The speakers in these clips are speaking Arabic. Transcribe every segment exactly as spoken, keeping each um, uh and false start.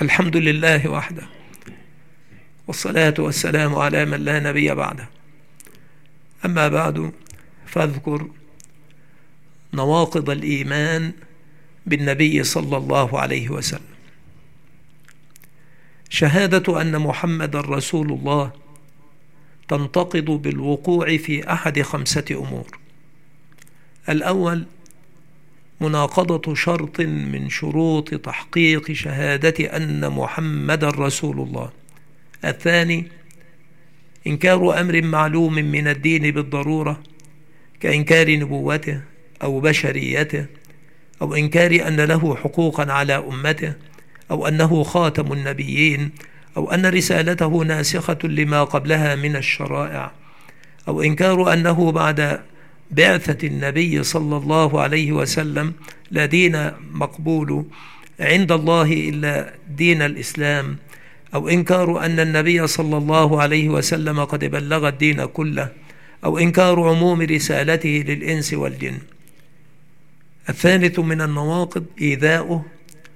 الحمد لله وحده، والصلاة والسلام على من لا نبي بعده. أما بعد، فاذكر نواقض الإيمان بالنبي صلى الله عليه وسلم. شهادة أن محمد رسول الله تنتقض بالوقوع في أحد خمسة أمور. الأول، مناقضة شرط من شروط تحقيق شهادة أن محمد رسول الله. الثاني، إنكار أمر معلوم من الدين بالضرورة، كإنكار نبوته أو بشريته، أو إنكار أن له حقوقا على أمته، أو أنه خاتم النبيين، أو أن رسالته ناسخة لما قبلها من الشرائع، أو إنكار أنه بعد بعثة النبي صلى الله عليه وسلم لا دين مقبول عند الله إلا دين الإسلام، أو إنكار أن النبي صلى الله عليه وسلم قد بلغ الدين كله، أو إنكار عموم رسالته للإنس والجن. الثالث من النواقض إيذاؤه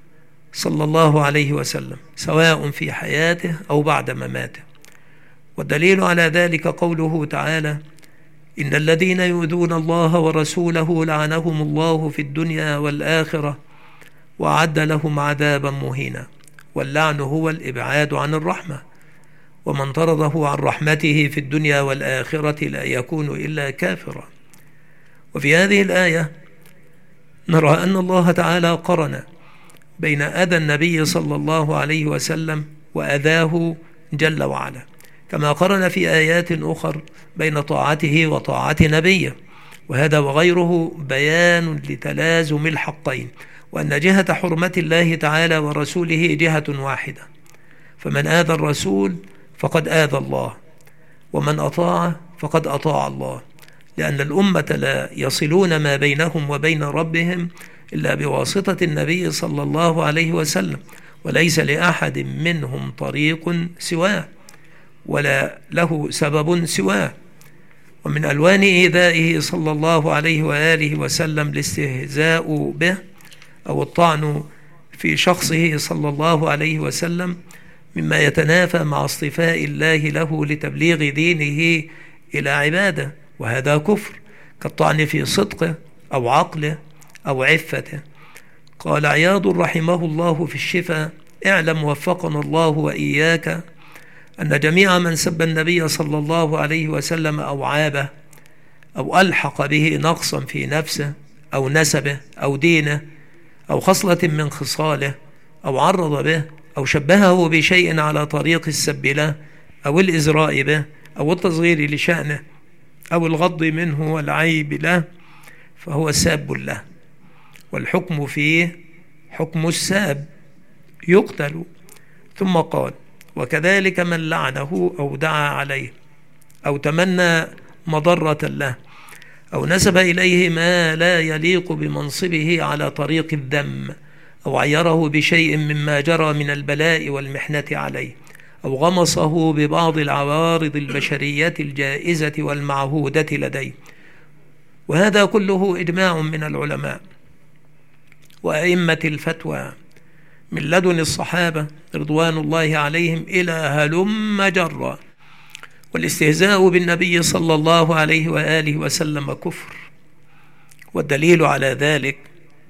صلى الله عليه وسلم سواء في حياته أو بعد مماته. والدليل على ذلك قوله تعالى: إن الذين يؤذون الله ورسوله لعنهم الله في الدنيا والآخرة وأعد لهم عذابا مهينا. واللعن هو الإبعاد عن الرحمة، ومن طرده عن رحمته في الدنيا والآخرة لا يكون إلا كافرا. وفي هذه الآية نرى أن الله تعالى قرن بين أذى النبي صلى الله عليه وسلم وأذاه جل وعلا، كما قرن في آيات أخر بين طاعته وطاعة نبيه. وهذا وغيره بيان لتلازم الحقين، وأن جهة حرمة الله تعالى ورسوله جهة واحدة، فمن آذى الرسول فقد آذى الله، ومن أطاع فقد أطاع الله، لأن الأمة لا يصلون ما بينهم وبين ربهم إلا بواسطة النبي صلى الله عليه وسلم، وليس لأحد منهم طريق سواه ولا له سبب سواه. ومن ألوان إيذائه صلى الله عليه وآله وسلم الاستهزاء به أو الطعن في شخصه صلى الله عليه وسلم، مما يتنافى مع اصطفاء الله له لتبليغ دينه إلى عباده، وهذا كفر، كالطعن في صدقه أو عقله أو عفته. قال عياض رحمه الله في الشفاء: اعلم وفقنا الله وإياك أن جميع من سب النبي صلى الله عليه وسلم أو عابه أو ألحق به نقصا في نفسه أو نسبه أو دينه أو خصلة من خصاله أو عرض به أو شبهه بشيء على طريق السب له أو الإزراء به أو التصغير لشأنه أو الغض منه والعيب له، فهو ساب له، والحكم فيه حكم الساب، يقتل. ثم قال: وكذلك من لعنه أو دعا عليه أو تمنى مضرة له أو نسب إليه ما لا يليق بمنصبه على طريق الذم أو عيره بشيء مما جرى من البلاء والمحنة عليه أو غمصه ببعض العوارض البشرية الجائزة والمعهودة لديه. وهذا كله إجماع من العلماء وأئمة الفتوى من لدن الصحابة رضوان الله عليهم إلى هلم جرا. والاستهزاء بالنبي صلى الله عليه وآله وسلم كفر. والدليل على ذلك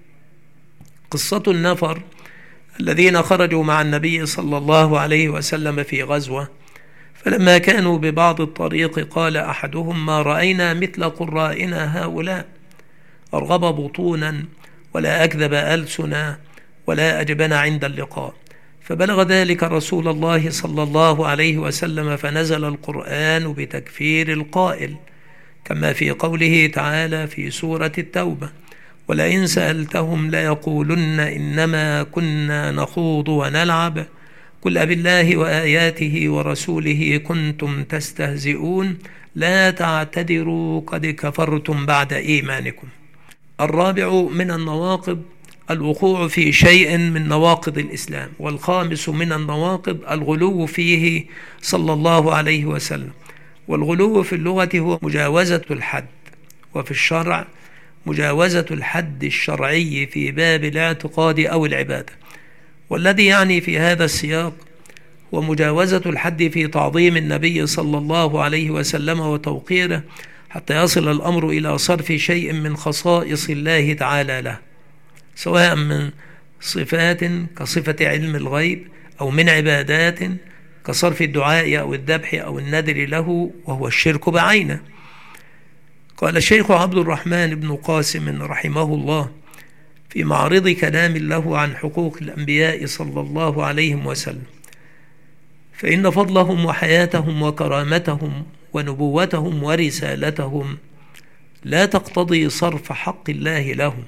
قصة النفر الذين خرجوا مع النبي صلى الله عليه وسلم في غزوة، فلما كانوا ببعض الطريق قال أحدهم: ما رأينا مثل قرائنا هؤلاء، أرغب بطونا ولا أكذب ألسنا ولا أجبن عند اللقاء. فبلغ ذلك رسول الله صلى الله عليه وسلم، فنزل القرآن بتكفير القائل، كما في قوله تعالى في سورة التوبة: ولئن سألتهم ليقولن إنما كنا نخوض ونلعب قل أبالله وآياته ورسوله كنتم تستهزئون لا تعتذروا قد كفرتم بعد إيمانكم. الرابع من النواقض الوقوع في شيء من نواقض الإسلام. والخامس من النواقض الغلو فيه صلى الله عليه وسلم. والغلو في اللغة هو مجاوزة الحد، وفي الشرع مجاوزة الحد الشرعي في باب الاعتقاد أو العبادة. والذي يعني في هذا السياق هو مجاوزة الحد في تعظيم النبي صلى الله عليه وسلم وتوقيره حتى يصل الأمر إلى صرف شيء من خصائص الله تعالى له، سواء من صفات كصفة علم الغيب أو من عبادات كصرف الدعاء أو الذبح أو النذر له، وهو الشرك بعينه. قال الشيخ عبد الرحمن بن قاسم رحمه الله في معرض كلام له عن حقوق الأنبياء صلى الله عليه وسلم: فإن فضلهم وحياتهم وكرامتهم ونبوتهم ورسالتهم لا تقتضي صرف حق الله لهم،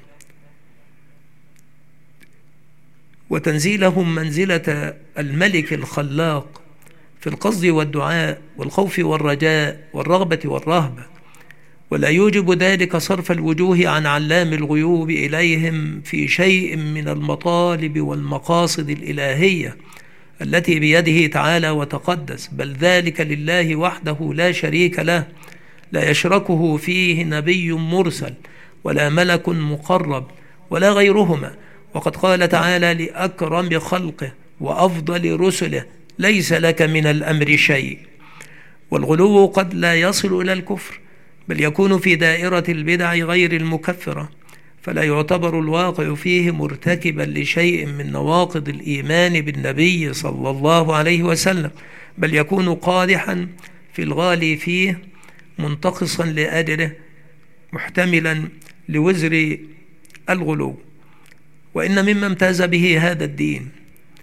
وتنزيلهم منزلة الملك الخلاق في القصد والدعاء والخوف والرجاء والرغبة والرهبة، ولا يوجب ذلك صرف الوجوه عن علام الغيوب إليهم في شيء من المطالب والمقاصد الإلهية التي بيده تعالى وتقدس، بل ذلك لله وحده لا شريك له، لا يشركه فيه نبي مرسل ولا ملك مقرب ولا غيرهما. وقد قال تعالى لأكرم خلقه وأفضل رسله: ليس لك من الأمر شيء. والغلو قد لا يصل إلى الكفر، بل يكون في دائرة البدع غير المكفرة، فلا يعتبر الواقع فيه مرتكبا لشيء من نواقض الإيمان بالنبي صلى الله عليه وسلم، بل يكون قادحا في الغالي فيه، منتقصا لأجله، محتملا لوزر الغلو. وإن مما امتاز به هذا الدين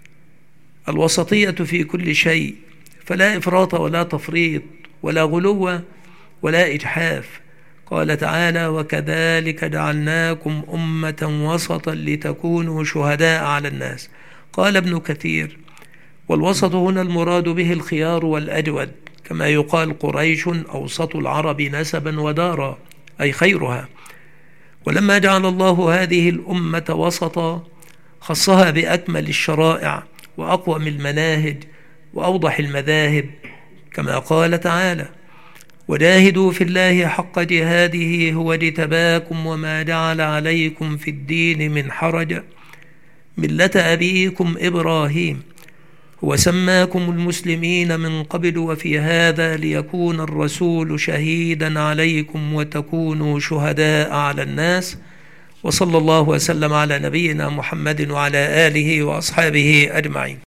الوسطية في كل شيء، فلا إفراط ولا تفريط ولا غلو ولا إجحاف. قال تعالى: وكذلك جعلناكم أمة وسطا لتكونوا شهداء على الناس. قال ابن كثير: والوسط هنا المراد به الخيار والأجود، كما يقال قريش أوسط العرب نسبا ودارا، أي خيرها. ولما جعل الله هذه الأمة وسطا خصها بأكمل الشرائع وأقوم المناهج وأوضح المذاهب، كما قال تعالى: وجاهدوا في الله حق جهاده هو اجتباكم وما جعل عليكم في الدين من حرج ملة أبيكم إبراهيم هو سماكم المسلمين من قبل وفي هذا ليكون الرسول شهيدا عليكم وتكونوا شهداء على الناس. وصلى الله وسلم على نبينا محمد وعلى آله وأصحابه أجمعين.